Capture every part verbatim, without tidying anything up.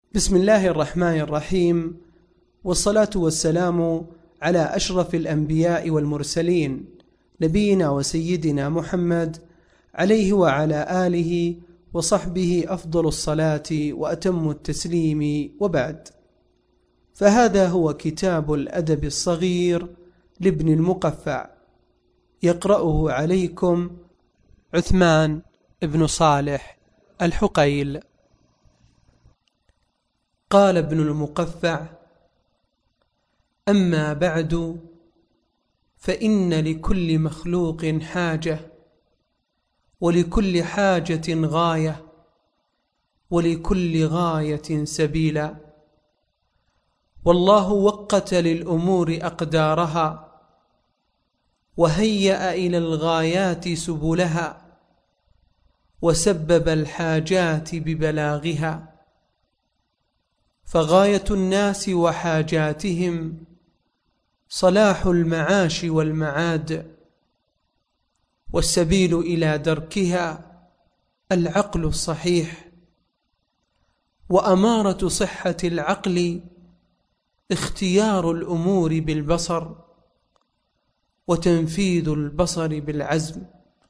بسم الله الرحمن الرحيم، والصلاة والسلام على أشرف الأنبياء والمرسلين نبينا وسيدنا محمد عليه وعلى آله وصحبه أفضل الصلاة وأتم التسليم، وبعد. فهذا هو كتاب الأدب الصغير لابن المقفع، يقرأه عليكم عثمان بن صالح الحقيل. قال ابن المقفع: أما بعد، فإن لكل مخلوق حاجة، ولكل حاجة غاية، ولكل غاية سبيلا. والله وقت للأمور أقدارها، وهيأ إلى الغايات سبلها، وسبب الحاجات ببلاغها. فغاية الناس وحاجاتهم صلاح المعاش والمعاد، والسبيل إلى دركها العقل الصحيح. وأمارة صحة العقل اختيار الأمور بالبصر، وتنفيذ البصر بالعزم.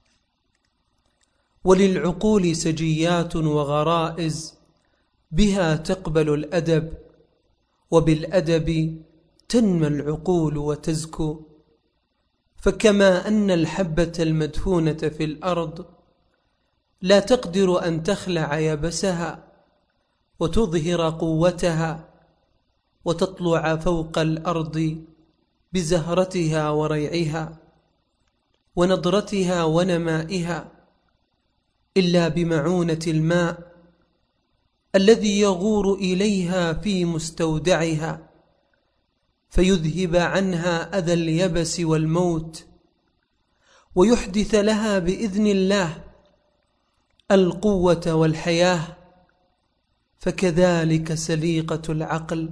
وللعقول سجيات وغرائز بها تقبل الأدب، وبالأدب تنمى العقول وتزكو. فكما أن الحبة المدفونة في الأرض لا تقدر أن تخلع يبسها وتظهر قوتها وتطلع فوق الأرض بزهرتها وريعها ونضرتها ونمائها، إلا بمعونة الماء الذي يغور إليها في مستودعها، فيذهب عنها أذى اليبس والموت، ويحدث لها بإذن الله القوة والحياة. فكذلك سليقة العقل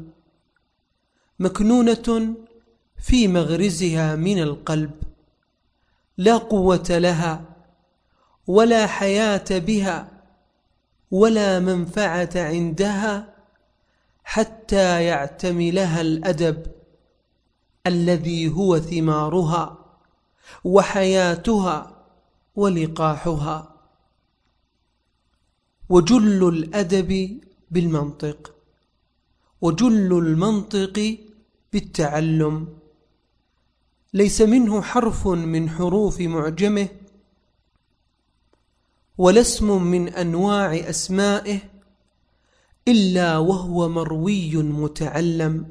مكنونة في مغرزها من القلب، لا قوة لها ولا حياة بها ولا منفعة عندها حتى يعتملها الأدب الذي هو ثمارها وحياتها ولقاحها. وجل الأدب بالمنطق، وجل المنطق بالتعلم. ليس منه حرف من حروف معجمه، ولا اسم من أنواع أسمائه، إلا وهو مروي متعلم،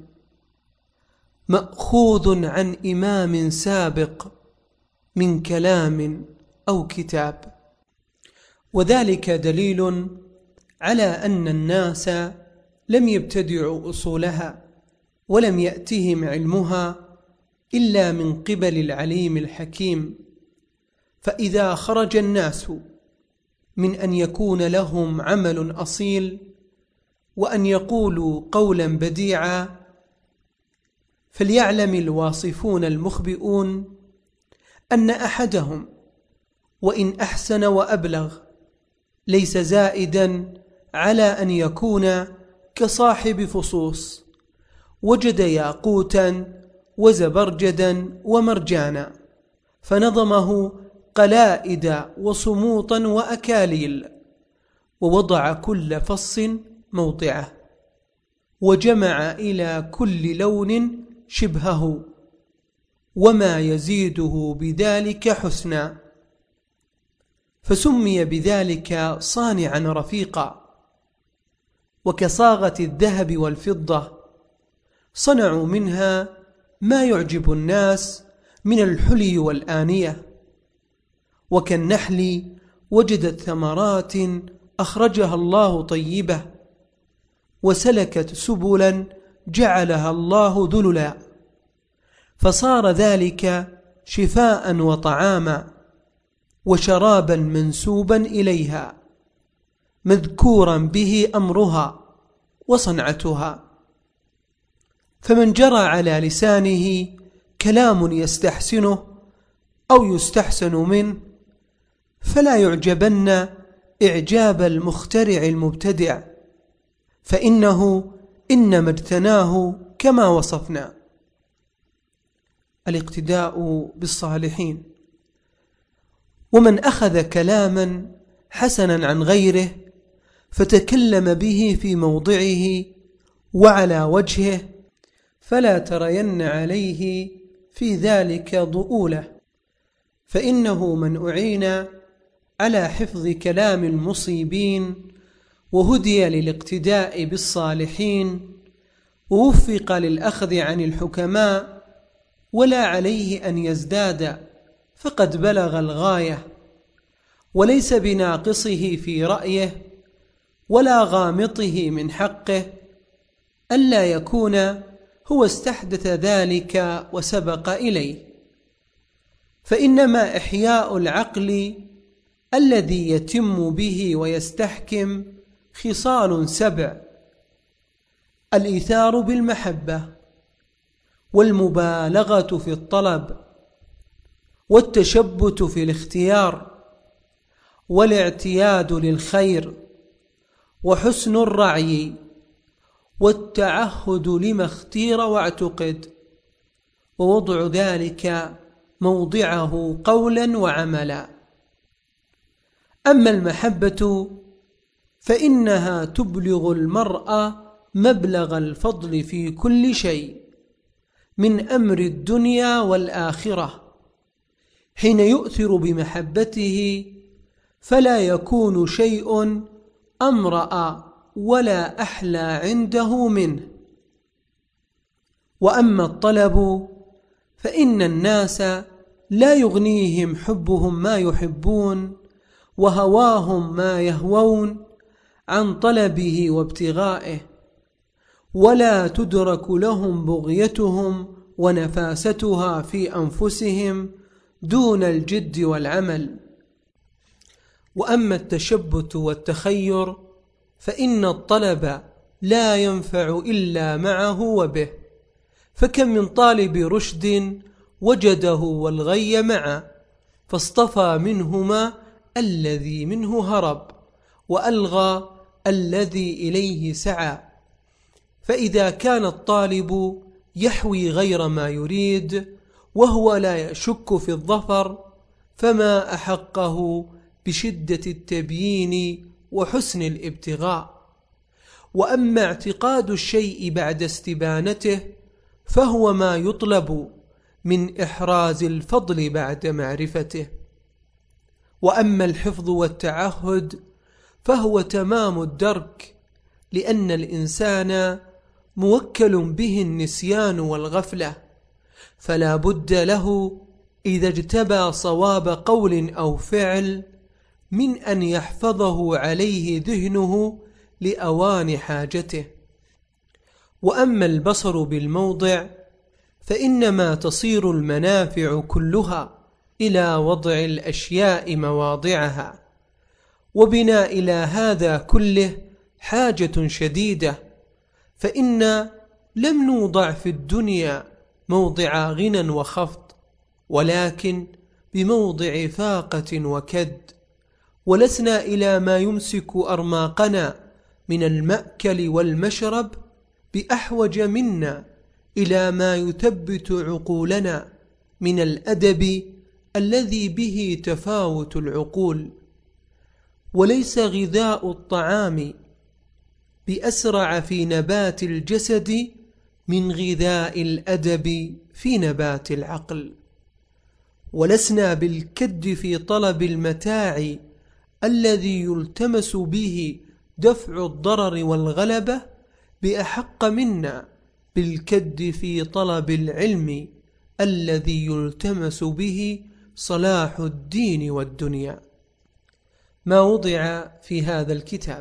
مأخوذ عن إمام سابق من كلام أو كتاب. وذلك دليل على أن الناس لم يبتدعوا أصولها، ولم يأتهم علمها إلا من قبل العليم الحكيم. فإذا خرج الناس من أن يكون لهم عمل أصيل وأن يقولوا قولا بديعا، فليعلم الواصفون المخبئون أن أحدهم وإن أحسن وأبلغ ليس زائدا على أن يكون كصاحب فصوص وجد ياقوتا وزبرجدا ومرجانا، فنظمه قلائد وصموطا وأكاليل، ووضع كل فص موضعه، وجمع إلى كل لون شبهه، وما يزيده بذلك حسنا، فسمي بذلك صانعا رفيقا. وكصاغة الذهب والفضة صنعوا منها ما يعجب الناس من الحلي والآنية. وكالنحل وجدت ثمرات أخرجها الله طيبة، وسلكت سبلا جعلها الله ذللا، فصار ذلك شفاء وطعاما وشرابا منسوبا إليها، مذكورا به أمرها وصنعتها. فمن جرى على لسانه كلام يستحسنه أو يستحسن منه، فلا يعجبن إعجاب المخترع المبتدع، فإنه إنما اجتناه كما وصفنا. الاقتداء بالصالحين. ومن أخذ كلاما حسنا عن غيره فتكلم به في موضعه وعلى وجهه فلا ترين عليه في ذلك ضؤولة، فإنه من أعين على حفظ كلام المصيبين وهدي للاقتداء بالصالحين ووفق للأخذ عن الحكماء ولا عليه أن يزداد فقد بلغ الغاية، وليس بناقصه في رأيه ولا غامطه من حقه ألا يكون هو استحدث ذلك وسبق إليه. فإنما إحياء العقل الذي يتم به ويستحكم خصال سبع: الإيثار بالمحبة، والمبالغة في الطلب، والتشبت في الاختيار، والاعتياد للخير، وحسن الرعي، والتعهد لما اختير واعتقد، ووضع ذلك موضعه قولا وعملا. أما المحبة فإنها تبلغ المرء مبلغ الفضل في كل شيء من أمر الدنيا والآخرة، حين يؤثر بمحبته فلا يكون شيء أمرأ ولا أحلى عنده منه. وأما الطلب فإن الناس لا يغنيهم حبهم ما يحبون وهواهم ما يهوون عن طلبه وابتغائه، ولا تدرك لهم بغيتهم ونفاستها في أنفسهم دون الجد والعمل. وأما التشبت والتخير فإن الطلب لا ينفع إلا معه وبه، فكم من طالب رشد وجده والغي معه فاصطفى منهما الذي منه هرب وألغى الذي إليه سعى. فإذا كان الطالب يحوي غير ما يريد وهو لا يشك في الظفر فما أحقه بشدة التبيين وحسن الابتغاء. وأما اعتقاد الشيء بعد استبانته فهو ما يطلب من إحراز الفضل بعد معرفته. وأما الحفظ والتعهد فهو تمام الدرك، لأن الإنسان موكل به النسيان والغفلة، فلا بد له إذا اجتبى صواب قول أو فعل من أن يحفظه عليه ذهنه لأوان حاجته. وأما البصر بالموضع فإنما تصير المنافع كلها إلى وضع الأشياء مواضعها، وبنا إلى هذا كله حاجة شديدة، فإن لم نوضع في الدنيا موضع غنى وخفض، ولكن بموضع فاقة وكد، ولسنا إلى ما يمسك أرماقنا من المأكل والمشرب بأحوج منا إلى ما يثبت عقولنا من الأدب الذي به تفاوت العقول. وليس غذاء الطعام بأسرع في نبات الجسد من غذاء الأدب في نبات العقل. ولسنا بالكد في طلب المتاع الذي يلتمس به دفع الضرر والغلبة بأحق منا بالكد في طلب العلم الذي يلتمس به صلاح الدين والدنيا. ما وضع في هذا الكتاب.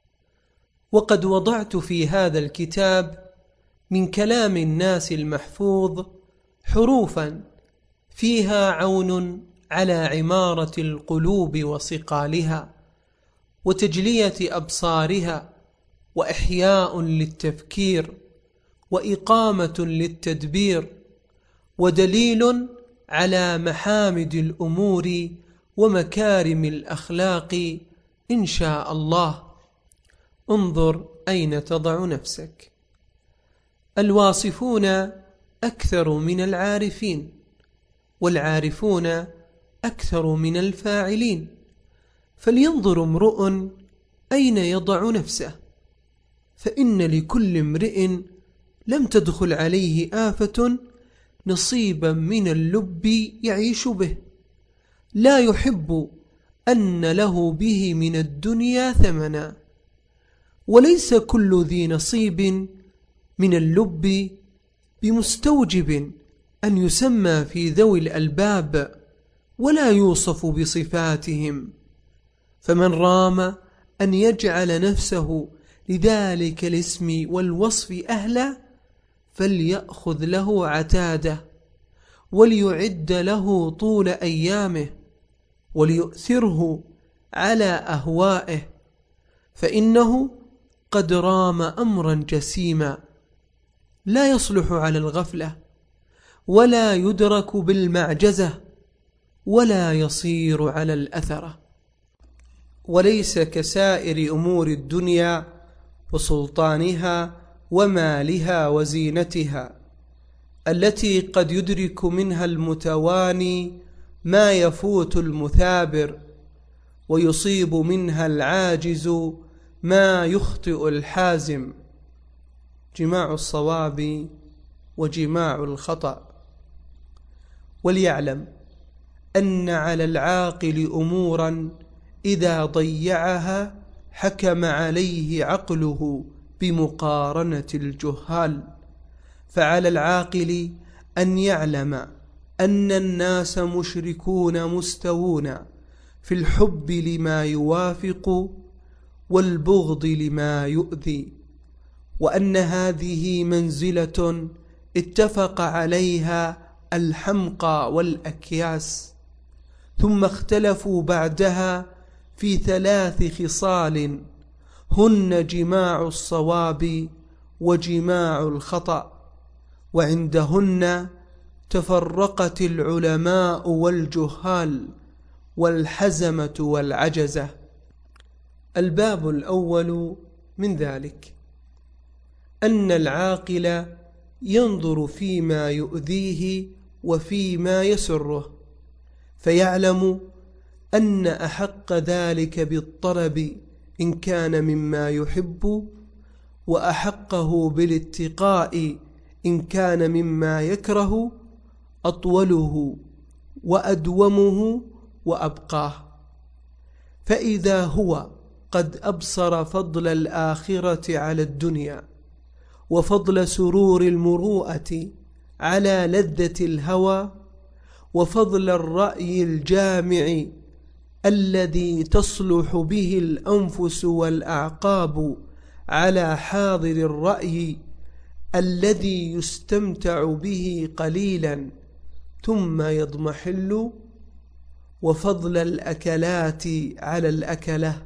وقد وضعت في هذا الكتاب من كلام الناس المحفوظ حروفا فيها عون على عمارة القلوب وصقالها وتجلية أبصارها وإحياء للتفكير وإقامة للتدبير، ودليل على محامد الأمور ومكارم الأخلاق إن شاء الله. انظر أين تضع نفسك. الواصفون أكثر من العارفين، والعارفون أكثر من الفاعلين، فلينظر امرؤ أين يضع نفسه، فإن لكل امرئ لم تدخل عليه آفة نصيبا من اللب يعيش به، لا يحب أن له به من الدنيا ثمنا. وليس كل ذي نصيب من اللب بمستوجب أن يسمى في ذوي الألباب ولا يوصف بصفاتهم، فمن رام أن يجعل نفسه لذلك الاسم والوصف أهلا فليأخذ له عتاده، وليعد له طول أيامه، وليؤثره على أهوائه، فإنه قد رام أمرا جسيما لا يصلح على الغفلة، ولا يدرك بالمعجزة، ولا يصير على الأثرة. وليس كسائر أمور الدنيا وسلطانها ومالها وزينتها، التي قد يدرك منها المتواني ما يفوت المثابر، ويصيب منها العاجز ما يخطئ الحازم. جماع الصواب وجماع الخطأ. وليعلم أن على العاقل أمورا إذا ضيعها حكم عليه عقله بمقارنة الجهال، فعلى العاقل أن يعلم أن الناس مشركون مستوون في الحب لما يوافق والبغض لما يؤذي، وأن هذه منزلة اتفق عليها الحمقى والأكياس، ثم اختلفوا بعدها في ثلاث خصال هن جماع الصواب وجماع الخطأ، وعندهن تفرقت العلماء والجهال والحزمة والعجزة. الباب الأول من ذلك أن العاقل ينظر فيما يؤذيه وفيما يسره، فيعلم أن أحق ذلك بالطلب إن كان مما يحب، وأحقه بالاتقاء إن كان مما يكره، أطوله وأدومه وأبقاه. فإذا هو قد أبصر فضل الآخرة على الدنيا، وفضل سرور المروءة على لذة الهوى، وفضل الرأي الجامع الذي تصلح به الأنفس والأعقاب على حاضر الرأي الذي يستمتع به قليلا ثم يضمحل، وفضل الأكلات على الأكلة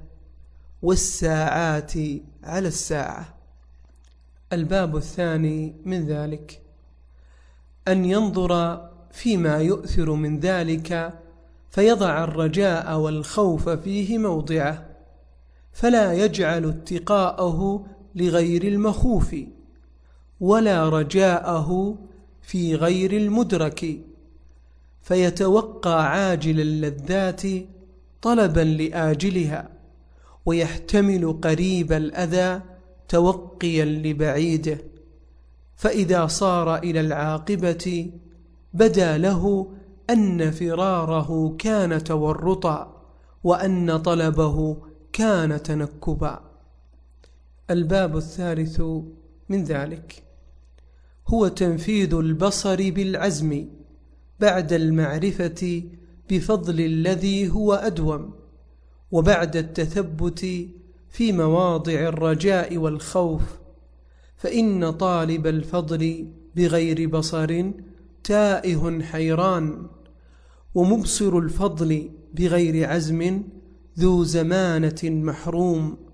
والساعات على الساعة. الباب الثاني من ذلك أن ينظر فيما يؤثر من ذلك فيضع الرجاء والخوف فيه موضعه، فلا يجعل اتقاءه لغير المخوف، ولا رجاءه في غير المدرك، فيتوقى عاجل اللذات طلبا لآجلها، ويحتمل قريب الأذى توقيا لبعيده، فإذا صار إلى العاقبة بدا له أن فراره كان تورطا، وأن طلبه كان تنكبا. الباب الثالث من ذلك هو تنفيذ البصر بالعزم بعد المعرفة بفضل الذي هو أدوم، وبعد التثبت في مواضع الرجاء والخوف، فإن طالب الفضل بغير بصر تائه حيران، ومبصر الفضل بغير عزم ذو زمانة محروم،